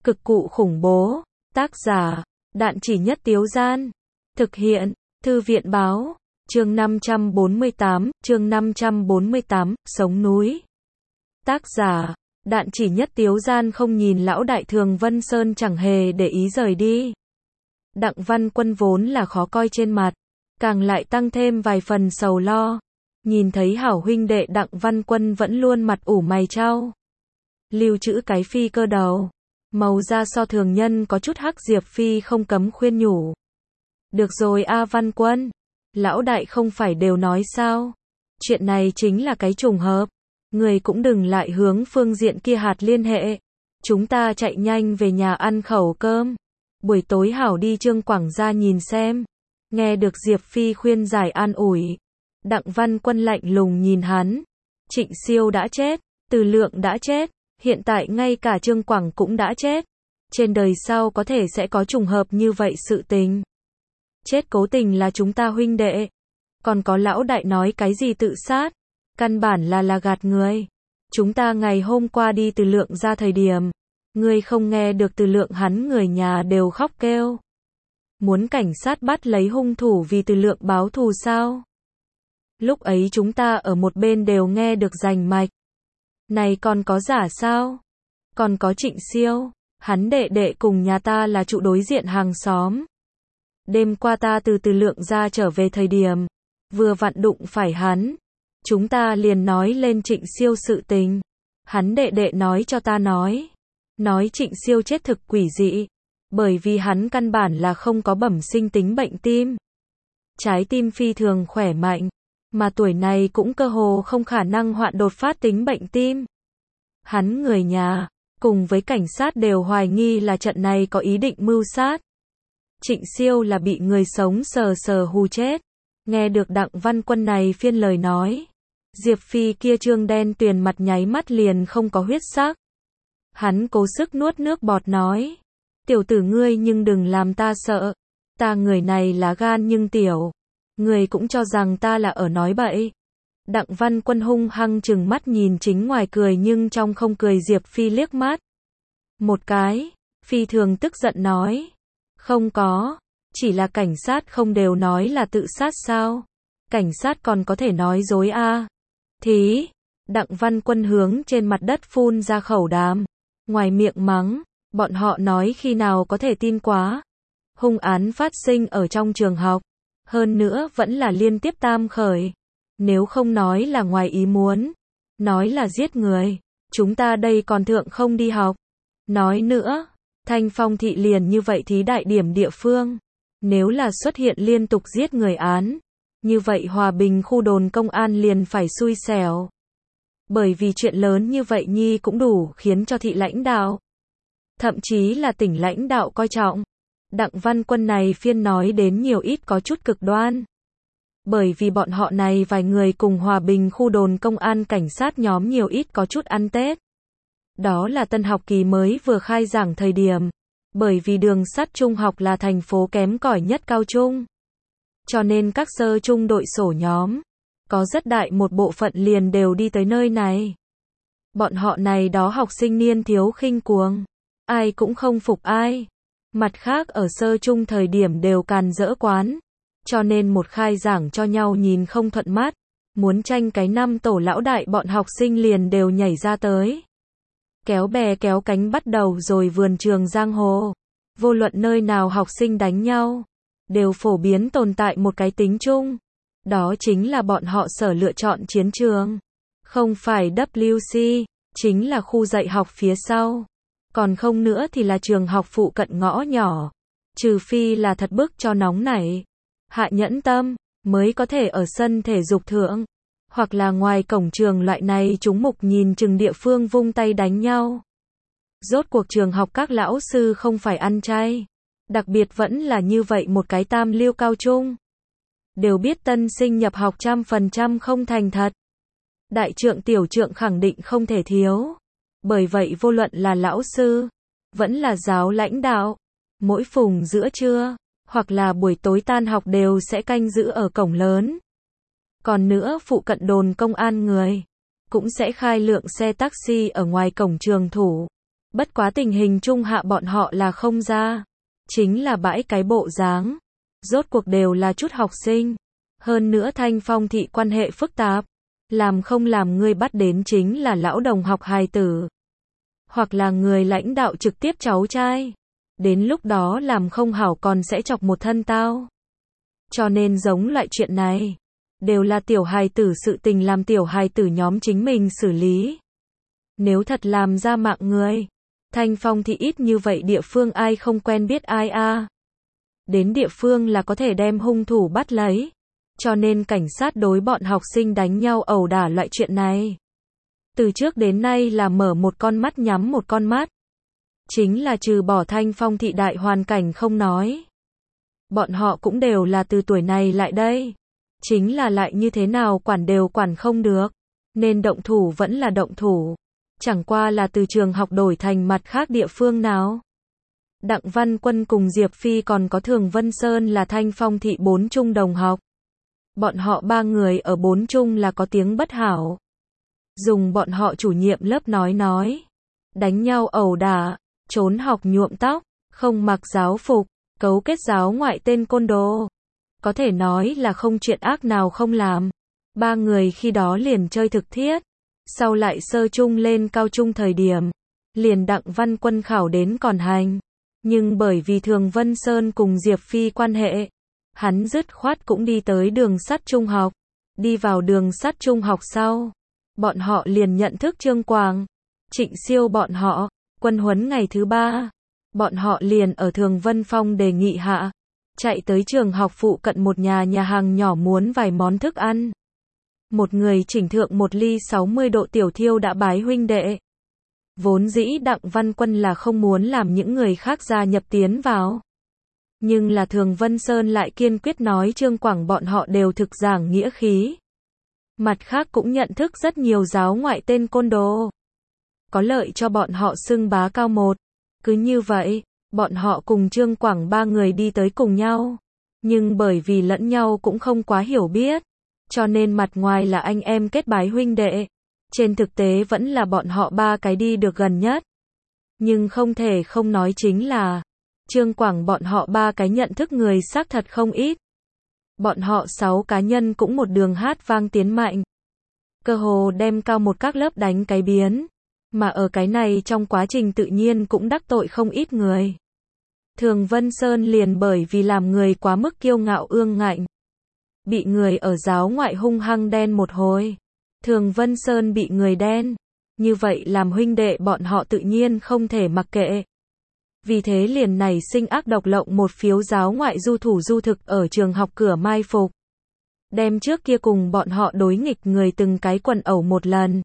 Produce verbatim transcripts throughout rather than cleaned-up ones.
Cực cụ khủng bố. Tác giả, Đạn Chỉ Nhất Tiếu Gian. Thực hiện, Thư viện Báo. Chương năm trăm bốn mươi tám, chương năm trăm bốn mươi tám, Sống núi. Tác giả, Đạn Chỉ Nhất Tiếu Gian không nhìn lão đại Thường Vân Sơn chẳng hề để ý rời đi. Đặng Văn Quân vốn là khó coi trên mặt, càng lại tăng thêm vài phần sầu lo. Nhìn thấy hảo huynh đệ Đặng Văn Quân vẫn luôn mặt ủ mày chau. Lưu trữ cái phi cơ đầu. Màu da so thường nhân có chút hắc, Diệp Phi không cấm khuyên nhủ. Được rồi A Văn Quân. Lão đại không phải đều nói sao. Chuyện này chính là cái trùng hợp. Người cũng đừng lại hướng phương diện kia hạt liên hệ. Chúng ta chạy nhanh về nhà ăn khẩu cơm. Buổi tối hảo đi Trương Quảng ra nhìn xem. Nghe được Diệp Phi khuyên giải an ủi. Đặng Văn Quân lạnh lùng nhìn hắn. Trịnh Siêu đã chết. Từ Lượng đã chết. Hiện tại ngay cả Trương Quảng cũng đã chết. Trên đời sau có thể sẽ có trùng hợp như vậy sự tình. Chết cố tình là chúng ta huynh đệ. Còn có lão đại nói cái gì tự sát. Căn bản là là gạt người. Chúng ta ngày hôm qua đi Từ Lượng ra thời điểm. Ngươi không nghe được Từ Lượng hắn người nhà đều khóc kêu. Muốn cảnh sát bắt lấy hung thủ vì Từ Lượng báo thù sao? Lúc ấy chúng ta ở một bên đều nghe được rành mạch. Này còn có giả sao? Còn có Trịnh Siêu. Hắn đệ đệ cùng nhà ta là trụ đối diện hàng xóm. Đêm qua ta từ Từ Lượng ra trở về thời điểm. Vừa vặn đụng phải hắn. Chúng ta liền nói lên Trịnh Siêu sự tình. Hắn đệ đệ nói cho ta nói. Nói Trịnh Siêu chết thực quỷ dị. Bởi vì hắn căn bản là không có bẩm sinh tính bệnh tim. Trái tim phi thường khỏe mạnh. Mà tuổi này cũng cơ hồ không khả năng hoạn đột phát tính bệnh tim. Hắn người nhà, cùng với cảnh sát đều hoài nghi là trận này có ý định mưu sát. Trịnh Siêu là bị người sống sờ sờ hù chết. Nghe được Đặng Văn Quân này phiên lời nói. Diệp Phi kia trương đen tuyền mặt nháy mắt liền không có huyết sắc. Hắn cố sức nuốt nước bọt nói. Tiểu tử ngươi nhưng đừng làm ta sợ. Ta người này là gan nhưng tiểu. Người cũng cho rằng ta là ở nói bậy. Đặng Văn Quân hung hăng chừng mắt nhìn chính ngoài cười nhưng trong không cười Diệp Phi liếc mắt. Một cái, Phi thường tức giận nói. Không có, chỉ là cảnh sát không đều nói là tự sát sao? Cảnh sát còn có thể nói dối a? À? Thí, Đặng Văn Quân hướng trên mặt đất phun ra khẩu đàm. Ngoài miệng mắng, bọn họ nói khi nào có thể tin quá. Hung án phát sinh ở trong trường học. Hơn nữa vẫn là liên tiếp tam khởi. Nếu không nói là ngoài ý muốn. Nói là giết người. Chúng ta đây còn thượng không đi học. Nói nữa, Thanh Phong thị liền như vậy thí đại điểm địa phương. Nếu là xuất hiện liên tục giết người án. Như vậy Hòa Bình khu đồn công an liền phải xui xẻo. Bởi vì chuyện lớn như vậy nhi cũng đủ khiến cho thị lãnh đạo. Thậm chí là tỉnh lãnh đạo coi trọng. Đặng Văn Quân này phiên nói đến nhiều ít có chút cực đoan. Bởi vì bọn họ này vài người cùng Hòa Bình khu đồn công an cảnh sát nhóm nhiều ít có chút ăn Tết. Đó là tân học kỳ mới vừa khai giảng thời điểm. Bởi vì đường sắt trung học là thành phố kém cỏi nhất cao trung. Cho nên các sơ trung đội sổ nhóm. Có rất đại một bộ phận liền đều đi tới nơi này. Bọn họ này đó học sinh niên thiếu khinh cuồng. Ai cũng không phục ai. Mặt khác ở sơ trung thời điểm đều càn rỡ quán. Cho nên một khai giảng cho nhau nhìn không thuận mắt. Muốn tranh cái năm tổ lão đại bọn học sinh liền đều nhảy ra tới. Kéo bè kéo cánh bắt đầu rồi vườn trường giang hồ. Vô luận nơi nào học sinh đánh nhau. Đều phổ biến tồn tại một cái tính chung. Đó chính là bọn họ sở lựa chọn chiến trường. Không phải W C, chính là khu dạy học phía sau. Còn không nữa thì là trường học phụ cận ngõ nhỏ. Trừ phi là thật bức cho nóng nảy. Hạ nhẫn tâm, mới có thể ở sân thể dục thượng. Hoặc là ngoài cổng trường loại này chúng mục nhìn chừng địa phương vung tay đánh nhau. Rốt cuộc trường học các lão sư không phải ăn chay. Đặc biệt vẫn là như vậy một cái tam lưu cao trung. Đều biết tân sinh nhập học trăm phần trăm không thành thật. Đại trượng tiểu trượng khẳng định không thể thiếu. Bởi vậy vô luận là lão sư, vẫn là giáo lãnh đạo, mỗi phùng giữa trưa, hoặc là buổi tối tan học đều sẽ canh giữ ở cổng lớn. Còn nữa phụ cận đồn công an người, cũng sẽ khai lượng xe taxi ở ngoài cổng trường thủ. Bất quá tình hình trung hạ bọn họ là không ra. Chính là bãi cái bộ dáng. Rốt cuộc đều là chút học sinh. Hơn nữa Thanh Phong thị quan hệ phức tạp. Làm không làm ngươi bắt đến chính là lão đồng học hài tử. Hoặc là người lãnh đạo trực tiếp cháu trai. Đến lúc đó làm không hảo còn sẽ chọc một thân tao. Cho nên giống loại chuyện này. Đều là tiểu hài tử sự tình làm tiểu hài tử nhóm chính mình xử lý. Nếu thật làm ra mạng người. Thanh Phong thị ít như vậy địa phương ai không quen biết ai a à. Đến địa phương là có thể đem hung thủ bắt lấy. Cho nên cảnh sát đối bọn học sinh đánh nhau ẩu đả loại chuyện này. Từ trước đến nay là mở một con mắt nhắm một con mắt. Chính là trừ bỏ Thanh Phong thị đại hoàn cảnh không nói. Bọn họ cũng đều là từ tuổi này lại đây. Chính là lại như thế nào quản đều quản không được. Nên động thủ vẫn là động thủ. Chẳng qua là từ trường học đổi thành mặt khác địa phương nào. Đặng Văn Quân cùng Diệp Phi còn có Thường Vân Sơn là Thanh Phong thị bốn trung đồng học. Bọn họ ba người ở bốn trung là có tiếng bất hảo. Dùng bọn họ chủ nhiệm lớp nói nói. Đánh nhau ẩu đả, trốn học nhuộm tóc, không mặc giáo phục, cấu kết giáo ngoại tên côn đồ. Có thể nói là không chuyện ác nào không làm. Ba người khi đó liền chơi thực thiết. Sau lại sơ trung lên cao trung thời điểm. Liền Đặng Văn Quân khảo đến còn hành. Nhưng bởi vì Thường Vân Sơn cùng Diệp Phi quan hệ. Hắn dứt khoát cũng đi tới đường sắt trung học. Đi vào đường sắt trung học sau. Bọn họ liền nhận thức Trương Quảng. Trịnh Siêu bọn họ. Quân huấn ngày thứ ba. Bọn họ liền ở Thường Vân Phong đề nghị hạ. Chạy tới trường học phụ cận một nhà nhà hàng nhỏ muốn vài món thức ăn. Một người chỉnh thượng một ly sáu mươi độ tiểu thiêu đã bái huynh đệ. Vốn dĩ Đặng Văn Quân là không muốn làm những người khác gia nhập tiến vào. Nhưng là Thường Vân Sơn lại kiên quyết nói Trương Quảng bọn họ đều thực giảng nghĩa khí. Mặt khác cũng nhận thức rất nhiều giáo ngoại tên côn đồ. Có lợi cho bọn họ xưng bá cao một. Cứ như vậy, bọn họ cùng Trương Quảng ba người đi tới cùng nhau. Nhưng bởi vì lẫn nhau cũng không quá hiểu biết. Cho nên mặt ngoài là anh em kết bái huynh đệ. Trên thực tế vẫn là bọn họ ba cái đi được gần nhất. Nhưng không thể không nói chính là Trương Quảng bọn họ ba cái nhận thức người xác thật không ít. Bọn họ sáu cá nhân cũng một đường hát vang tiến mạnh. Cơ hồ đem cao một các lớp đánh cái biến. Mà ở cái này trong quá trình tự nhiên cũng đắc tội không ít người. Thường Vân Sơn liền bởi vì làm người quá mức kiêu ngạo ương ngạnh. Bị người ở giáo ngoại hung hăng đen một hồi. Thường Vân Sơn bị người đen. Như vậy làm huynh đệ bọn họ tự nhiên không thể mặc kệ. Vì thế liền nảy sinh ác độc lộng một phiếu giáo ngoại du thủ du thực ở trường học cửa mai phục. Đem trước kia cùng bọn họ đối nghịch người từng cái quần ẩu một lần.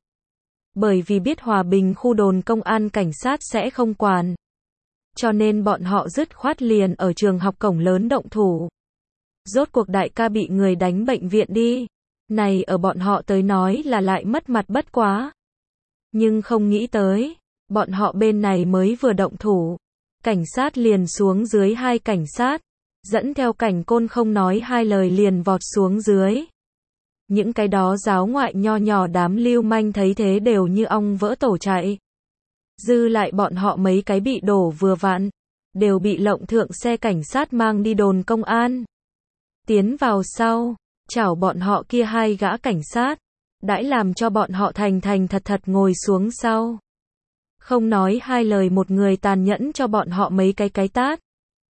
Bởi vì biết Hòa Bình khu đồn công an cảnh sát sẽ không quản. Cho nên bọn họ dứt khoát liền ở trường học cổng lớn động thủ. Rốt cuộc đại ca bị người đánh bệnh viện đi. Này ở bọn họ tới nói là lại mất mặt bất quá. Nhưng không nghĩ tới, bọn họ bên này mới vừa động thủ. Cảnh sát liền xuống dưới hai cảnh sát. Dẫn theo cảnh côn không nói hai lời liền vọt xuống dưới. Những cái đó giáo ngoại nho nhỏ đám lưu manh thấy thế đều như ong vỡ tổ chạy. Dư lại bọn họ mấy cái bị đổ vừa vặn. Đều bị lộng thượng xe cảnh sát mang đi đồn công an. Tiến vào sau, chảo bọn họ kia hai gã cảnh sát. Đãi làm cho bọn họ thành thành thật thật ngồi xuống sau. Không nói hai lời một người tàn nhẫn cho bọn họ mấy cái cái tát.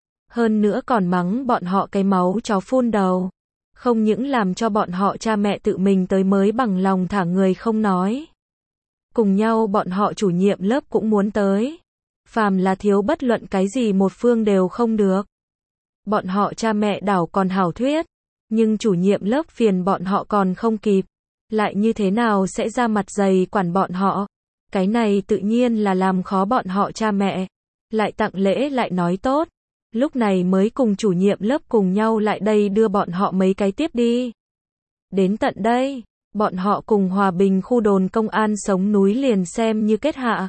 Hơn nữa còn mắng bọn họ cái máu chó phun đầu. Không những làm cho bọn họ cha mẹ tự mình tới mới bằng lòng thả người không nói. Cùng nhau bọn họ chủ nhiệm lớp cũng muốn tới. Phàm là thiếu bất luận cái gì một phương đều không được. Bọn họ cha mẹ đảo còn hảo thuyết. Nhưng chủ nhiệm lớp phiền bọn họ còn không kịp. Lại như thế nào sẽ ra mặt dày quản bọn họ. Cái này tự nhiên là làm khó bọn họ cha mẹ. Lại tặng lễ lại nói tốt. Lúc này mới cùng chủ nhiệm lớp cùng nhau lại đây đưa bọn họ mấy cái tiếp đi. Đến tận đây, bọn họ cùng Hòa Bình khu đồn công an sống núi liền xem như kết hạ.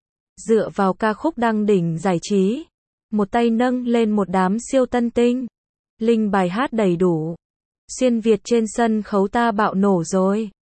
Dựa vào ca khúc đăng đỉnh giải trí. Một tay nâng lên một đám siêu tân tinh. Linh bài hát đầy đủ. Xuyên Việt trên sân khấu ta bạo nổ rồi.